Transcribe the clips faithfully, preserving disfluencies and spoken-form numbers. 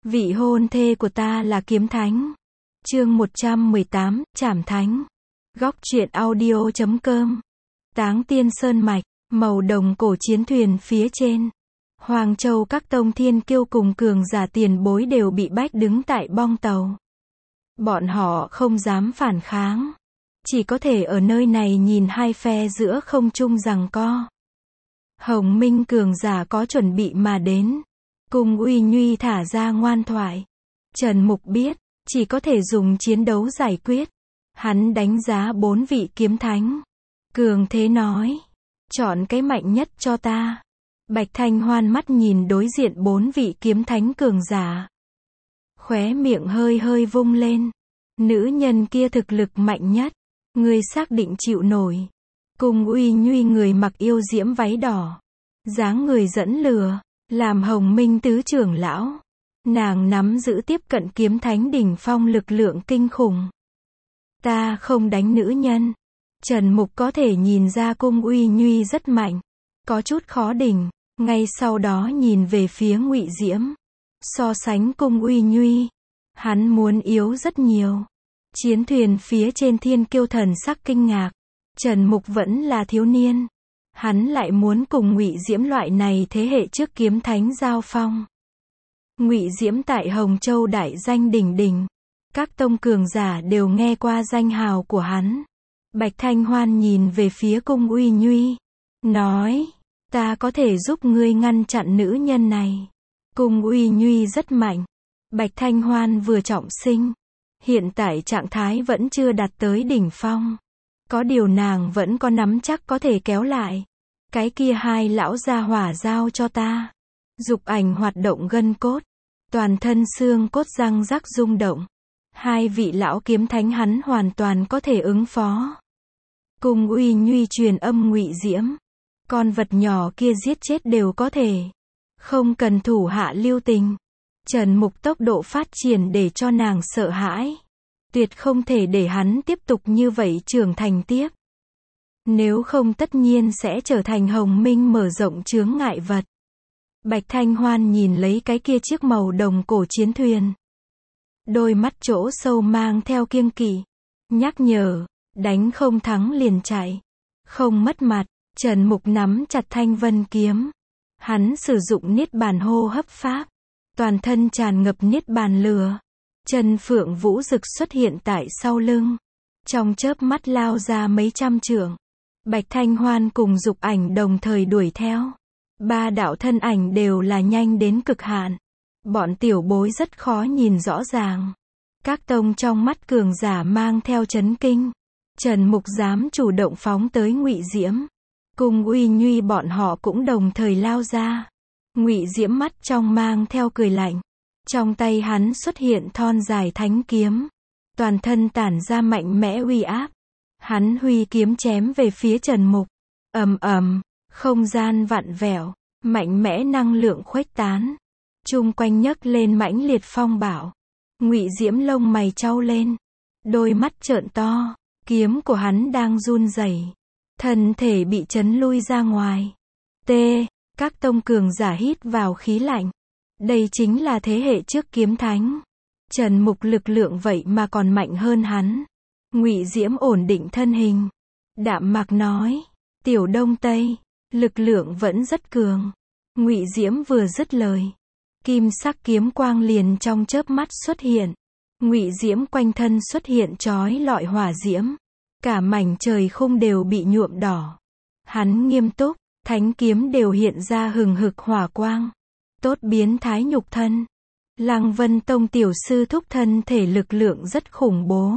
Vị hôn thê của ta là kiếm thánh. Chương một trăm mười tám, Trảm Thánh. Góc truyện audio chấm com. Táng Tiên Sơn Mạch, màu đồng cổ chiến thuyền phía trên. Hoàng Châu các tông thiên kiêu cùng cường giả tiền bối đều bị bách đứng tại bong tàu. Bọn họ không dám phản kháng. Chỉ có thể ở nơi này nhìn hai phe giữa không trung giằng co. Hồng Minh cường giả có chuẩn bị mà đến. Cung Uy Nhuy thả ra ngoan thoại. Trần Mục biết, chỉ có thể dùng chiến đấu giải quyết. Hắn đánh giá bốn vị kiếm thánh. Cường thế nói, chọn cái mạnh nhất cho ta. Bạch Thanh Hoan mắt nhìn đối diện bốn vị kiếm thánh cường giả. Khóe miệng hơi hơi vung lên. Nữ nhân kia thực lực mạnh nhất. Ngươi xác định chịu nổi. Cung Uy Nhuy người mặc yêu diễm váy đỏ. Dáng người dẫn lừa. Làm Hồng Minh tứ trưởng lão. Nàng nắm giữ tiếp cận kiếm thánh đỉnh phong lực lượng kinh khủng. Ta không đánh nữ nhân. Trần Mục có thể nhìn ra Cung Uy Nhuy rất mạnh. Có chút khó đỉnh. Ngay sau đó nhìn về phía Ngụy Diễm. So sánh Cung Uy Nhuy. Hắn muốn yếu rất nhiều. Chiến thuyền phía trên thiên kiêu thần sắc kinh ngạc. Trần Mục vẫn là thiếu niên. Hắn lại muốn cùng Ngụy Diễm loại này thế hệ trước kiếm thánh giao phong. Ngụy Diễm tại Hồng Châu đại danh đỉnh đỉnh. Các tông cường giả đều nghe qua danh hào của hắn. Bạch Thanh Hoan nhìn về phía Cung Uy Nhuy. Nói, ta có thể giúp ngươi ngăn chặn nữ nhân này. Cung Uy Nhuy rất mạnh. Bạch Thanh Hoan vừa trọng sinh. Hiện tại trạng thái vẫn chưa đạt tới đỉnh phong. Có điều nàng vẫn có nắm chắc có thể kéo lại. Cái kia hai lão gia hỏa giao cho ta. Dục ảnh hoạt động gân cốt. Toàn thân xương cốt răng rắc rung động. Hai vị lão kiếm thánh hắn hoàn toàn có thể ứng phó. Cung Uy Nhuy truyền âm Ngụy Diễm. Con vật nhỏ kia giết chết đều có thể. Không cần thủ hạ lưu tình. Trần Mục tốc độ phát triển để cho nàng sợ hãi. Tuyệt không thể để hắn tiếp tục như vậy trưởng thành tiếp. Nếu không tất nhiên sẽ trở thành Hồng Minh mở rộng chướng ngại vật. Bạch Thanh Hoan nhìn lấy cái kia chiếc màu đồng cổ chiến thuyền. Đôi mắt chỗ sâu mang theo kiêng kỵ. Nhắc nhở, đánh không thắng liền chạy. Không mất mặt, Trần Mục nắm chặt thanh vân kiếm. Hắn sử dụng niết bàn hô hấp pháp. Toàn thân tràn ngập niết bàn lửa. Chân Phượng Vũ Dực xuất hiện tại sau lưng. Trong chớp mắt lao ra mấy trăm trượng. Bạch Thanh Hoan cùng Dục ảnh đồng thời đuổi theo. Ba đạo thân ảnh đều là nhanh đến cực hạn. Bọn tiểu bối rất khó nhìn rõ ràng. Các tông trong mắt cường giả mang theo chấn kinh. Trần Mục dám chủ động phóng tới Ngụy Diễm. Cung Uy Nhuy bọn họ cũng đồng thời lao ra. Ngụy Diễm mắt trong mang theo cười lạnh. Trong tay hắn xuất hiện thon dài thánh kiếm. Toàn thân tản ra mạnh mẽ uy áp. Hắn huy kiếm chém về phía Trần Mục. Ầm ầm, không gian vặn vẹo, mạnh mẽ năng lượng khuếch tán. Chung quanh nhấc lên mãnh liệt phong bạo. Ngụy Diễm lông mày chau lên. Đôi mắt trợn to, kiếm của hắn đang run rẩy. Thân thể bị chấn lui ra ngoài. T. Các tông cường giả hít vào khí lạnh. Đây chính là thế hệ trước kiếm thánh. Trần Mục lực lượng vậy mà còn mạnh hơn hắn. Ngụy Diễm ổn định thân hình. Đạm mạc nói, Tiểu Đông Tây, lực lượng vẫn rất cường. Ngụy Diễm vừa dứt lời. Kim sắc kiếm quang liền trong chớp mắt xuất hiện. Ngụy Diễm quanh thân xuất hiện chói lọi hỏa diễm. Cả mảnh trời khung đều bị nhuộm đỏ. Hắn nghiêm túc, thánh kiếm đều hiện ra hừng hực hỏa quang. Tốt biến thái nhục thân. Lăng Vân Tông tiểu sư thúc thân thể lực lượng rất khủng bố.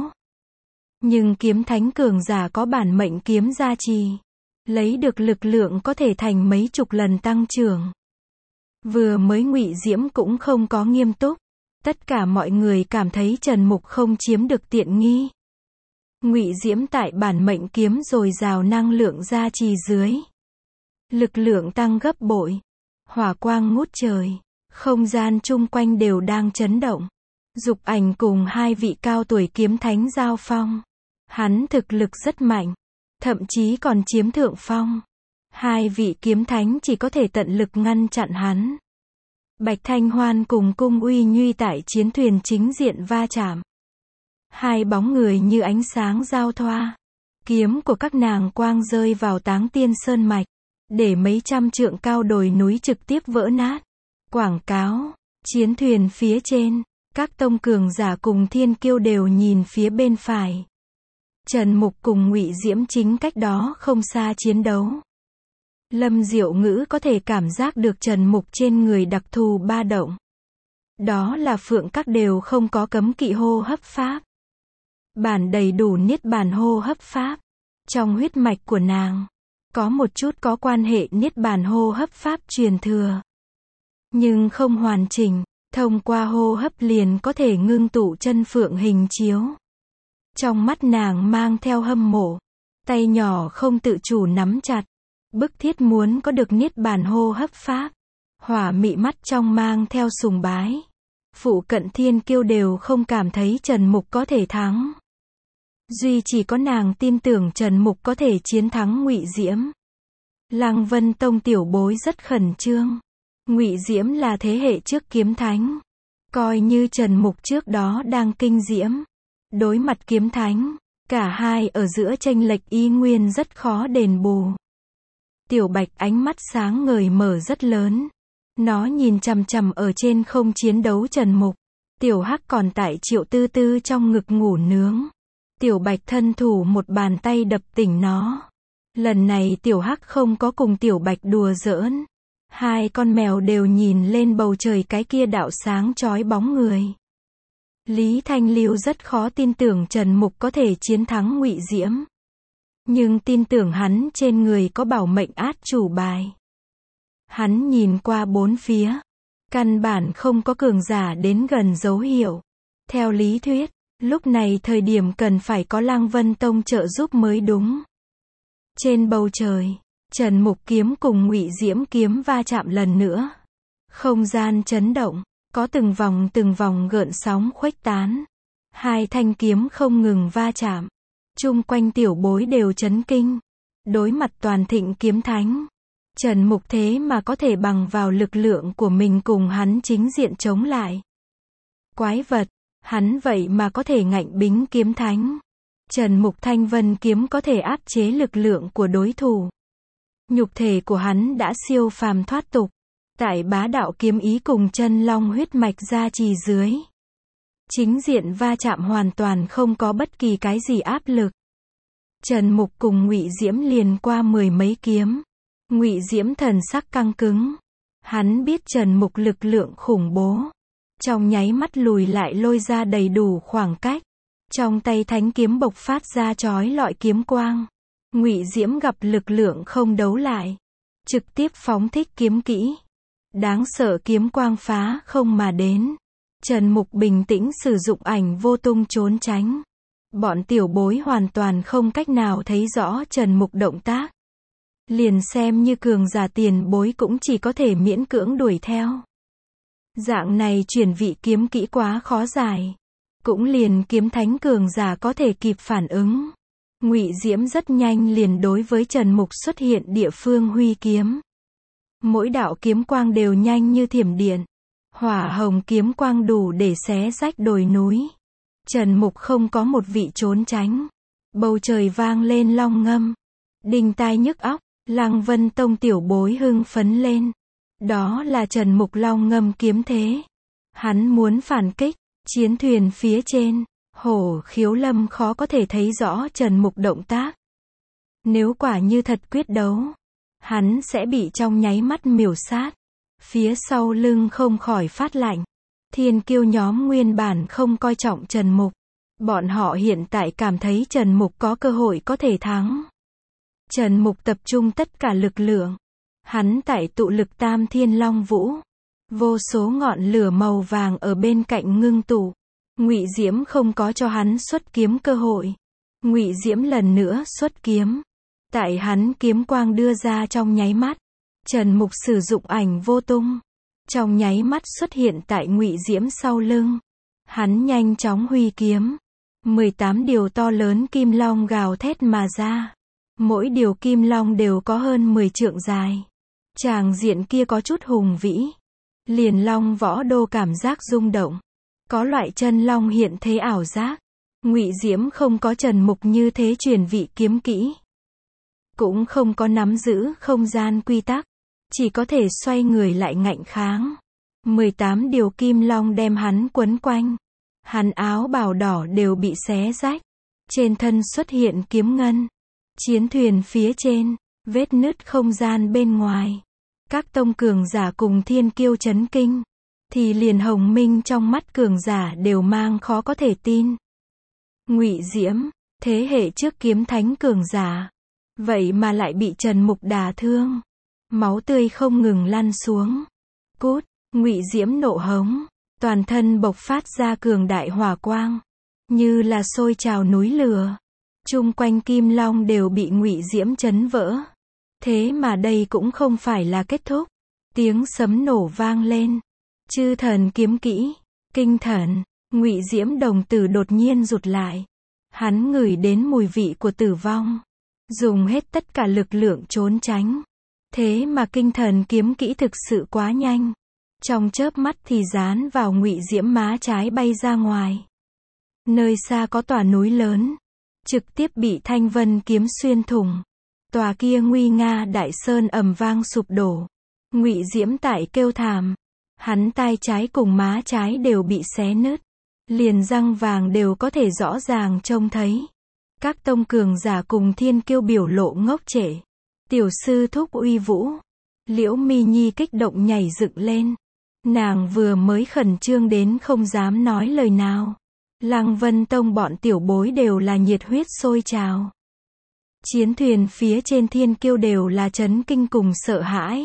Nhưng kiếm thánh cường giả có bản mệnh kiếm gia trì. Lấy được lực lượng có thể thành mấy chục lần tăng trưởng. Vừa mới Ngụy Diễm cũng không có nghiêm túc. Tất cả mọi người cảm thấy Trần Mục không chiếm được tiện nghi. Ngụy Diễm tại bản mệnh kiếm dồi dào năng lượng gia trì dưới. Lực lượng tăng gấp bội. Hỏa quang ngút trời. Không gian chung quanh đều đang chấn động. Dục ảnh cùng hai vị cao tuổi kiếm thánh giao phong. Hắn thực lực rất mạnh. Thậm chí còn chiếm thượng phong. Hai vị kiếm thánh chỉ có thể tận lực ngăn chặn hắn. Bạch Thanh Hoan cùng Cung Uy Nhuy tại chiến thuyền chính diện va chạm. Hai bóng người như ánh sáng giao thoa. Kiếm của các nàng quang rơi vào Táng Tiên Sơn Mạch, để mấy trăm trượng cao đồi núi trực tiếp vỡ nát. Quảng cáo, chiến thuyền phía trên, các tông cường giả cùng thiên kiêu đều nhìn phía bên phải. Trần Mục cùng Ngụy Diễm chính cách đó không xa chiến đấu. Lâm Diệu Ngữ có thể cảm giác được Trần Mục trên người đặc thù ba động. Đó là Phượng Các đều không có cấm kỵ hô hấp pháp. Bản đầy đủ niết bàn hô hấp pháp. Trong huyết mạch của nàng, có một chút có quan hệ niết bàn hô hấp pháp truyền thừa. Nhưng không hoàn chỉnh, thông qua hô hấp liền có thể ngưng tụ chân phượng hình chiếu. Trong mắt nàng mang theo hâm mộ, tay nhỏ không tự chủ nắm chặt, bức thiết muốn có được niết bàn hô hấp pháp. Hỏa mị mắt trong mang theo sùng bái. Phụ cận thiên kiêu đều không cảm thấy Trần Mục có thể thắng. Duy chỉ có nàng tin tưởng Trần Mục có thể chiến thắng Ngụy Diễm. Lăng Vân Tông tiểu bối rất khẩn trương. Ngụy Diễm là thế hệ trước kiếm thánh. Coi như Trần Mục trước đó đang kinh diễm. Đối mặt kiếm thánh, cả hai ở giữa chênh lệch ý nguyên rất khó đền bù. Tiểu Bạch ánh mắt sáng ngời mở rất lớn. Nó nhìn chằm chằm ở trên không chiến đấu Trần Mục. Tiểu Hắc còn tại Triệu Tư Tư trong ngực ngủ nướng. Tiểu Bạch thân thủ một bàn tay đập tỉnh nó. Lần này Tiểu Hắc không có cùng Tiểu Bạch đùa giỡn. Hai con mèo đều nhìn lên bầu trời cái kia đạo sáng chói bóng người. Lý Thanh Lưu rất khó tin tưởng Trần Mục có thể chiến thắng Ngụy Diễm. Nhưng tin tưởng hắn trên người có bảo mệnh át chủ bài. Hắn nhìn qua bốn phía. Căn bản không có cường giả đến gần dấu hiệu. Theo lý thuyết, lúc này thời điểm cần phải có Lăng Vân Tông trợ giúp mới đúng. Trên bầu trời, Trần Mục kiếm cùng Ngụy Diễm kiếm va chạm lần nữa. Không gian chấn động, có từng vòng từng vòng gợn sóng khuếch tán. Hai thanh kiếm không ngừng va chạm. Chung quanh tiểu bối đều chấn kinh. Đối mặt toàn thịnh kiếm thánh, Trần Mục thế mà có thể bằng vào lực lượng của mình cùng hắn chính diện chống lại. Quái vật, hắn vậy mà có thể ngạnh bính kiếm thánh. Trần Mục Thanh Vân kiếm có thể áp chế lực lượng của đối thủ. Nhục thể của hắn đã siêu phàm thoát tục. Tại bá đạo kiếm ý cùng chân long huyết mạch gia trì dưới. Chính diện va chạm hoàn toàn không có bất kỳ cái gì áp lực. Trần Mục cùng Ngụy Diễm liền qua mười mấy kiếm. Ngụy Diễm thần sắc căng cứng. Hắn biết Trần Mục lực lượng khủng bố. Trong nháy mắt lùi lại lôi ra đầy đủ khoảng cách. Trong tay thánh kiếm bộc phát ra chói lọi kiếm quang. Ngụy Diễm gặp lực lượng không đấu lại. Trực tiếp phóng thích kiếm kỹ. Đáng sợ kiếm quang phá không mà đến. Trần Mục bình tĩnh sử dụng ảnh vô tung trốn tránh. Bọn tiểu bối hoàn toàn không cách nào thấy rõ Trần Mục động tác. Liền xem như cường giả tiền bối cũng chỉ có thể miễn cưỡng đuổi theo. Dạng này chuyển vị kiếm kỹ quá khó giải. Cũng liền kiếm thánh cường giả có thể kịp phản ứng. Ngụy Diễm rất nhanh liền đối với Trần Mục xuất hiện địa phương huy kiếm. Mỗi đạo kiếm quang đều nhanh như thiểm điện. Hỏa hồng kiếm quang đủ để xé rách đồi núi. Trần Mục không có một vị trốn tránh. Bầu trời vang lên long ngâm. Đinh tai nhức óc, Lăng Vân Tông tiểu bối hưng phấn lên. Đó là Trần Mục long ngâm kiếm thế. Hắn muốn phản kích. Chiến thuyền phía trên, Hổ Khiếu Lâm khó có thể thấy rõ Trần Mục động tác. Nếu quả như thật quyết đấu, hắn sẽ bị trong nháy mắt miểu sát. Phía sau lưng không khỏi phát lạnh. Thiên kiêu nhóm nguyên bản không coi trọng Trần Mục. Bọn họ hiện tại cảm thấy Trần Mục có cơ hội có thể thắng. Trần Mục tập trung tất cả lực lượng. Hắn tại tụ lực Tam Thiên Long Vũ. Vô số ngọn lửa màu vàng ở bên cạnh ngưng tụ. Ngụy Diễm không có cho hắn xuất kiếm cơ hội. Ngụy Diễm lần nữa xuất kiếm. Tại hắn kiếm quang đưa ra trong nháy mắt, Trần Mục sử dụng ảnh vô tung. Trong nháy mắt xuất hiện tại Ngụy Diễm sau lưng. Hắn nhanh chóng huy kiếm. mười tám điều to lớn kim long gào thét mà ra. Mỗi điều kim long đều có hơn mười trượng dài. Tràng diện kia có chút hùng vĩ. Liền Long Võ Đô cảm giác rung động. Có loại chân long hiện thế ảo giác. Ngụy Diễm không có Trần Mục như thế truyền vị kiếm kỹ. Cũng không có nắm giữ không gian quy tắc. Chỉ có thể xoay người lại ngạnh kháng. mười tám điều kim long đem hắn quấn quanh. Hắn áo bào đỏ đều bị xé rách. Trên thân xuất hiện kiếm ngân. Chiến thuyền phía trên, vết nứt không gian bên ngoài. Các tông cường giả cùng thiên kiêu chấn kinh. Thì liền Hồng Minh trong mắt cường giả đều mang khó có thể tin. Ngụy Diễm, thế hệ trước kiếm thánh cường giả. Vậy mà lại bị Trần Mục đả thương. Máu tươi không ngừng lăn xuống. Cút, Ngụy Diễm nộ hống. Toàn thân bộc phát ra cường đại hỏa quang. Như là sôi trào núi lửa. Chung quanh kim long đều bị Ngụy Diễm chấn vỡ. Thế mà đây cũng không phải là kết thúc. Tiếng sấm nổ vang lên. Chư thần kiếm kỹ. Kinh thần. Ngụy Diễm đồng tử đột nhiên rụt lại. Hắn ngửi đến mùi vị của tử vong. Dùng hết tất cả lực lượng trốn tránh. Thế mà kinh thần kiếm kỹ thực sự quá nhanh. Trong chớp mắt thì dán vào Ngụy Diễm má trái bay ra ngoài. Nơi xa có tòa núi lớn. Trực tiếp bị thanh vân kiếm xuyên thủng. Tòa kia nguy nga đại sơn ầm vang sụp đổ. Ngụy Diễm tại kêu thảm. Hắn tai trái cùng má trái đều bị xé nứt. Liền răng vàng đều có thể rõ ràng trông thấy. Các tông cường giả cùng thiên kiêu biểu lộ ngốc trệ. Tiểu sư thúc uy vũ. Liễu Mi Nhi kích động nhảy dựng lên. Nàng vừa mới khẩn trương đến không dám nói lời nào. Lăng Vân Tông bọn tiểu bối đều là nhiệt huyết sôi trào. Chiến thuyền phía trên thiên kiêu đều là chấn kinh cùng sợ hãi.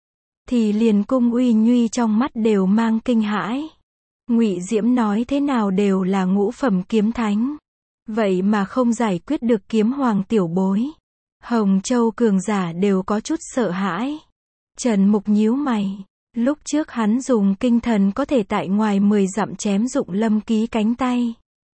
Thì liền Cung Uy Nhuy trong mắt đều mang kinh hãi. Ngụy Diễm nói thế nào đều là ngũ phẩm kiếm thánh. Vậy mà không giải quyết được kiếm hoàng tiểu bối. Hồng Châu cường giả đều có chút sợ hãi. Trần Mục nhíu mày. Lúc trước hắn dùng kinh thần có thể tại ngoài mười dặm chém dụng Lâm Ký cánh tay.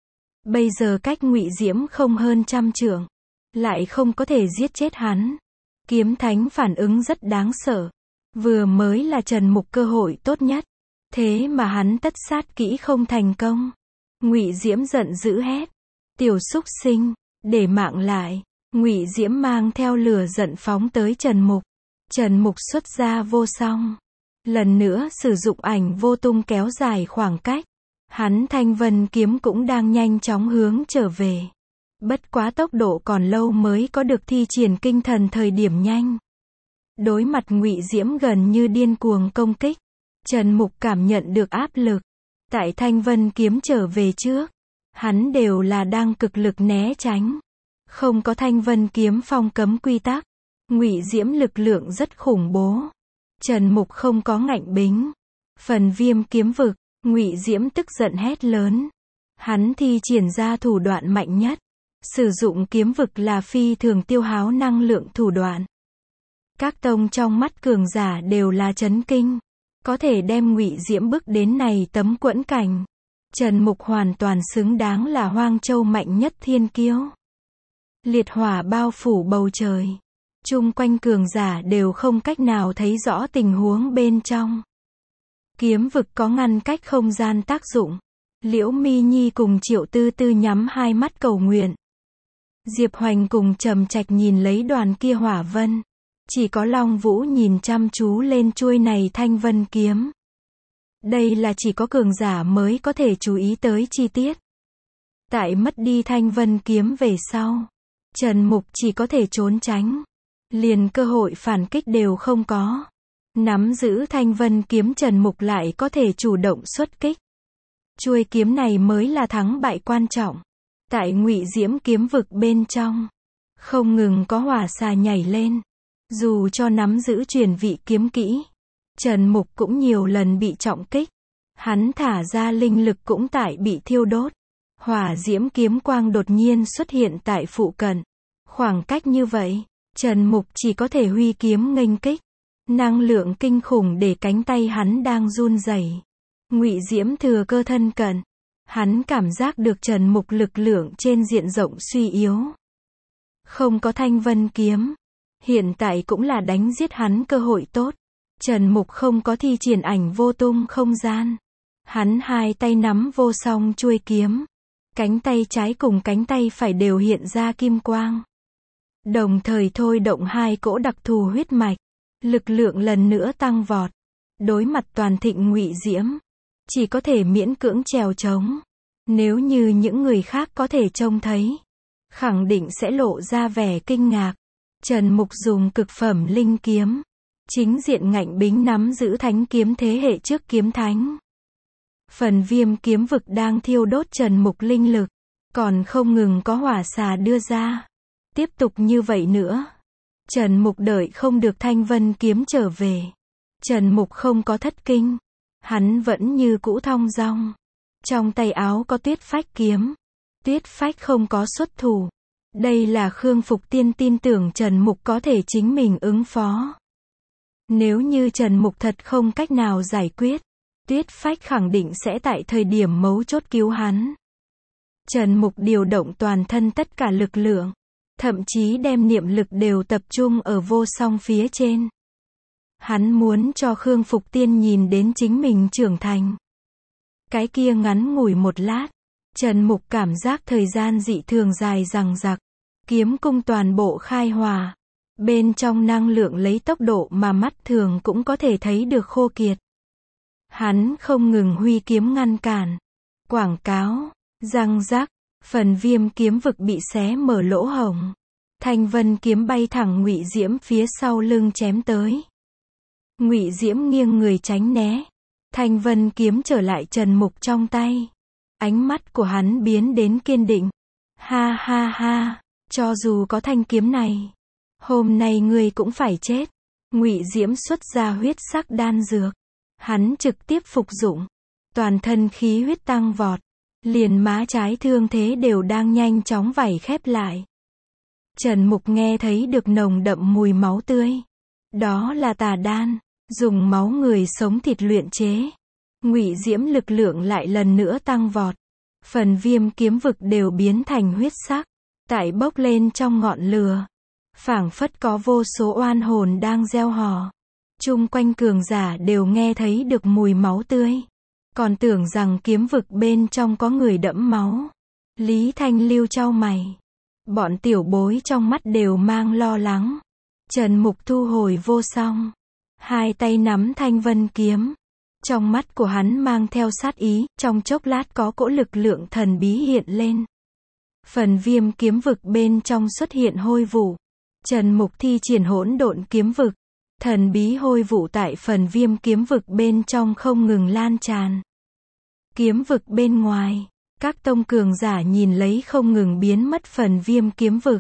Bây giờ cách Ngụy Diễm không hơn trăm trượng. Lại không có thể giết chết hắn. Kiếm thánh phản ứng rất đáng sợ. Vừa mới là Trần Mục cơ hội tốt nhất. Thế mà hắn tất sát kỹ không thành công. Ngụy Diễm giận dữ hét. Tiểu súc sinh, để mạng lại. Ngụy Diễm mang theo lửa giận phóng tới Trần Mục. Trần Mục xuất ra vô song. Lần nữa sử dụng ảnh vô tung kéo dài khoảng cách. Hắn thanh vân kiếm cũng đang nhanh chóng hướng trở về. Bất quá tốc độ còn lâu mới có được thi triển kinh thần thời điểm nhanh. Đối mặt Ngụy Diễm gần như điên cuồng công kích. Trần Mục cảm nhận được áp lực. Tại thanh vân kiếm trở về trước. Hắn đều là đang cực lực né tránh. Không có thanh vân kiếm phong cấm quy tắc. Ngụy Diễm lực lượng rất khủng bố. Trần Mục không có ngạnh bính. Phần viêm kiếm vực. Ngụy Diễm tức giận hét lớn. Hắn thi triển ra thủ đoạn mạnh nhất. Sử dụng kiếm vực là phi thường tiêu hao năng lượng thủ đoạn. Các tông trong mắt cường giả đều là chấn kinh. Có thể đem Ngụy Diễm bước đến này tấm quẫn cảnh. Trần Mục hoàn toàn xứng đáng là Hoang Châu mạnh nhất thiên kiêu. Liệt hỏa bao phủ bầu trời. Chung quanh cường giả đều không cách nào thấy rõ tình huống bên trong. Kiếm vực có ngăn cách không gian tác dụng. Liễu Mi Nhi cùng Triệu Tư Tư nhắm hai mắt cầu nguyện. Diệp Hoành cùng Trầm Trạch nhìn lấy đoàn kia hỏa vân. Chỉ có Long Vũ nhìn chăm chú lên chuôi này thanh vân kiếm. Đây là chỉ có cường giả mới có thể chú ý tới chi tiết. Tại mất đi thanh vân kiếm về sau. Trần Mục chỉ có thể trốn tránh. Liền cơ hội phản kích đều không có. Nắm giữ thanh vân kiếm Trần Mục lại có thể chủ động xuất kích. Chuôi kiếm này mới là thắng bại quan trọng. Tại Ngụy Diễm kiếm vực bên trong. Không ngừng có hỏa xà nhảy lên. Dù cho nắm giữ truyền vị kiếm kỹ. Trần Mục cũng nhiều lần bị trọng kích. Hắn thả ra linh lực cũng tại bị thiêu đốt. Hỏa diễm kiếm quang đột nhiên xuất hiện tại phụ cận. Khoảng cách như vậy, Trần Mục chỉ có thể huy kiếm nghênh kích. Năng lượng kinh khủng để cánh tay hắn đang run rẩy. Ngụy Diễm thừa cơ thân cận. Hắn cảm giác được Trần Mục lực lượng trên diện rộng suy yếu. Không có thanh vân kiếm. Hiện tại cũng là đánh giết hắn cơ hội tốt. Trần Mục không có thi triển ảnh vô tung không gian. Hắn hai tay nắm vô song chuôi kiếm. Cánh tay trái cùng cánh tay phải đều hiện ra kim quang. Đồng thời thôi động hai cỗ đặc thù huyết mạch. Lực lượng lần nữa tăng vọt. Đối mặt toàn thịnh Ngụy Diễm, chỉ có thể miễn cưỡng trèo trống. Nếu như những người khác có thể trông thấy, khẳng định sẽ lộ ra vẻ kinh ngạc. Trần Mục dùng cực phẩm linh kiếm, chính diện ngạnh bính nắm giữ thánh kiếm thế hệ trước kiếm thánh. Phần viêm kiếm vực đang thiêu đốt Trần Mục linh lực, còn không ngừng có hỏa xà đưa ra. Tiếp tục như vậy nữa, Trần Mục đợi không được thanh vân kiếm trở về. Trần Mục không có thất kinh, hắn vẫn như cũ thong dong. Trong tay áo có tuyết phách kiếm. Tuyết phách không có xuất thủ. Đây là Khương Phục Tiên tin tưởng Trần Mục có thể chính mình ứng phó. Nếu như Trần Mục thật không cách nào giải quyết, tuyết phách khẳng định sẽ tại thời điểm mấu chốt cứu hắn. Trần Mục điều động toàn thân tất cả lực lượng, thậm chí đem niệm lực đều tập trung ở vô song phía trên. Hắn muốn cho Khương Phục Tiên nhìn đến chính mình trưởng thành. Cái kia ngắn ngủi một lát, Trần Mục cảm giác thời gian dị thường dài dằng dặc. Kiếm cung toàn bộ khai hòa. Bên trong năng lượng lấy tốc độ mà mắt thường cũng có thể thấy được khô kiệt. Hắn không ngừng huy kiếm ngăn cản. Quảng cáo, răng rắc, phần viêm kiếm vực bị xé mở lỗ hổng. Thanh vân kiếm bay thẳng Ngụy Diễm phía sau lưng chém tới. Ngụy Diễm nghiêng người tránh né. Thanh vân kiếm trở lại Trần Mục trong tay. Ánh mắt của hắn biến đến kiên định. Ha ha ha, cho dù có thanh kiếm này, hôm nay ngươi cũng phải chết. Ngụy Diễm xuất ra huyết sắc đan dược. Hắn trực tiếp phục dụng. Toàn thân khí huyết tăng vọt. Liền má trái thương thế đều đang nhanh chóng vảy khép lại. Trần Mục nghe thấy được nồng đậm mùi máu tươi. Đó là tà đan, dùng máu người sống thịt luyện chế. Ngụy Diễm lực lượng lại lần nữa tăng vọt. Phần viêm kiếm vực đều biến thành huyết sắc, tại bốc lên trong ngọn lửa. Phảng phất có vô số oan hồn đang gieo hò. Chung quanh cường giả đều nghe thấy được mùi máu tươi. Còn tưởng rằng kiếm vực bên trong có người đẫm máu. Lý Thanh Lưu chau mày. Bọn tiểu bối trong mắt đều mang lo lắng. Trần Mục thu hồi vô song. Hai tay nắm thanh vân kiếm. Trong mắt của hắn mang theo sát ý, trong chốc lát có cỗ lực lượng thần bí hiện lên. Phần viêm kiếm vực bên trong xuất hiện hôi vụ. Trần Mục thi triển hỗn độn kiếm vực. Thần bí hôi vụ tại phần viêm kiếm vực bên trong không ngừng lan tràn. Kiếm vực bên ngoài, các tông cường giả nhìn lấy không ngừng biến mất phần viêm kiếm vực.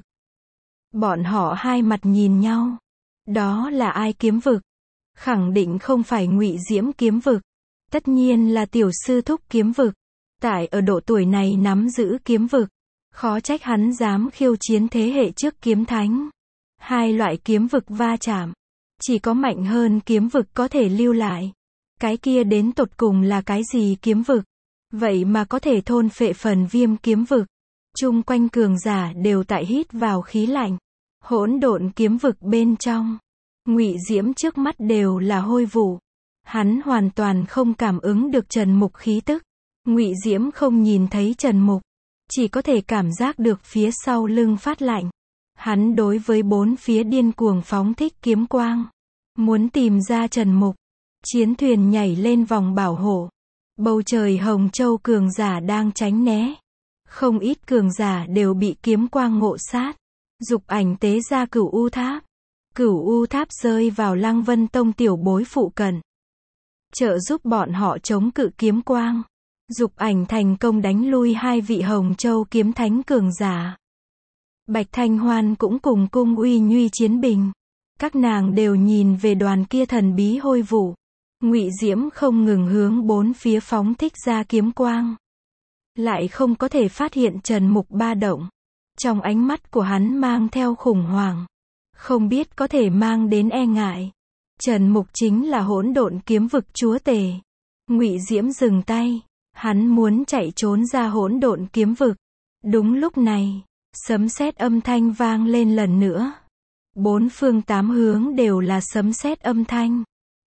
Bọn họ hai mặt nhìn nhau. Đó là ai kiếm vực? Khẳng định không phải Ngụy Diễm kiếm vực. Tất nhiên là tiểu sư thúc kiếm vực. Tại ở độ tuổi này nắm giữ kiếm vực. Khó trách hắn dám khiêu chiến thế hệ trước kiếm thánh. Hai loại kiếm vực va chạm. Chỉ có mạnh hơn kiếm vực có thể lưu lại. Cái kia đến tột cùng là cái gì kiếm vực? Vậy mà có thể thôn phệ phần viêm kiếm vực. Chung quanh cường giả đều tại hít vào khí lạnh. Hỗn độn kiếm vực bên trong. Ngụy Diễm trước mắt đều là hôi vụ. Hắn hoàn toàn không cảm ứng được Trần Mục khí tức. Ngụy Diễm không nhìn thấy Trần Mục, chỉ có thể cảm giác được phía sau lưng phát lạnh. Hắn đối với bốn phía điên cuồng phóng thích kiếm quang, muốn tìm ra Trần Mục. Chiến thuyền nhảy lên vòng bảo hộ. Bầu trời Hồng Châu cường giả đang tránh né. Không ít cường giả đều bị kiếm quang ngộ sát. Dục ảnh tế ra Cửu U Tháp. Cửu U Tháp rơi vào Lăng Vân Tông tiểu bối phụ cận, trợ giúp bọn họ chống cự kiếm quang. Dục ảnh thành công đánh lui hai vị Hồng Châu kiếm thánh cường giả. Bạch Thanh Hoan cũng cùng Cung Uy Nhuy chiến bình. Các nàng đều nhìn về đoàn kia thần bí hôi vụ. Ngụy Diễm không ngừng hướng bốn phía phóng thích ra kiếm quang. Lại không có thể phát hiện Trần Mục ba động. Trong ánh mắt của hắn mang theo khủng hoảng. Không biết có thể mang đến e ngại. Trần Mục chính là hỗn độn kiếm vực chúa tể. Ngụy Diễm dừng tay. Hắn muốn chạy trốn ra hỗn độn kiếm vực. Đúng lúc này, sấm sét âm thanh vang lên lần nữa. Bốn phương tám hướng đều là sấm sét âm thanh.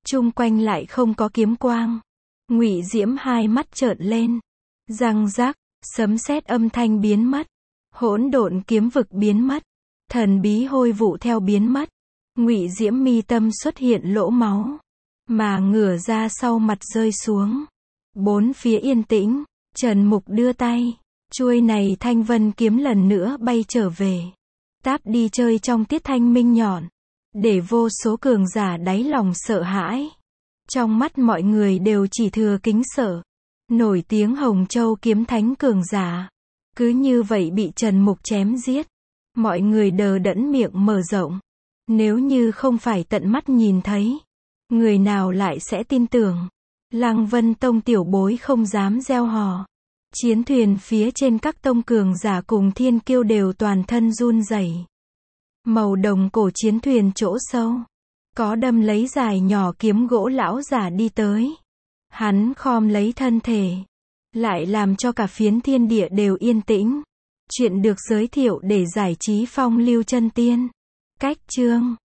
chung quanh lại không có kiếm quang. Ngụy Diễm hai mắt trợn lên, răng rắc, sấm sét âm thanh biến mất, hỗn độn kiếm vực biến mất, thần bí hôi vụ theo biến mất. Ngụy Diễm mi tâm xuất hiện lỗ máu, mà ngửa ra sau mặt rơi xuống. Bốn phía yên tĩnh, Trần Mục đưa tay, chuôi này thanh vân kiếm lần nữa bay trở về, táp đi chơi trong tiết thanh minh nhọn, để vô số cường giả đáy lòng sợ hãi. Trong mắt mọi người đều chỉ thừa kính sợ. Nổi tiếng Hồng Châu kiếm thánh cường giả, cứ như vậy bị Trần Mục chém giết. Mọi người đờ đẫn miệng mở rộng. Nếu như không phải tận mắt nhìn thấy, người nào lại sẽ tin tưởng. Lăng Vân Tông tiểu bối không dám gieo hò. Chiến thuyền phía trên các tông cường giả cùng thiên kiêu đều toàn thân run rẩy. Màu đồng cổ chiến thuyền chỗ sâu, có đâm lấy dài nhỏ kiếm gỗ lão giả đi tới. Hắn khom lấy thân thể, lại làm cho cả phiến thiên địa đều yên tĩnh. Chuyện được giới thiệu để giải trí phong lưu chân tiên. Cách chương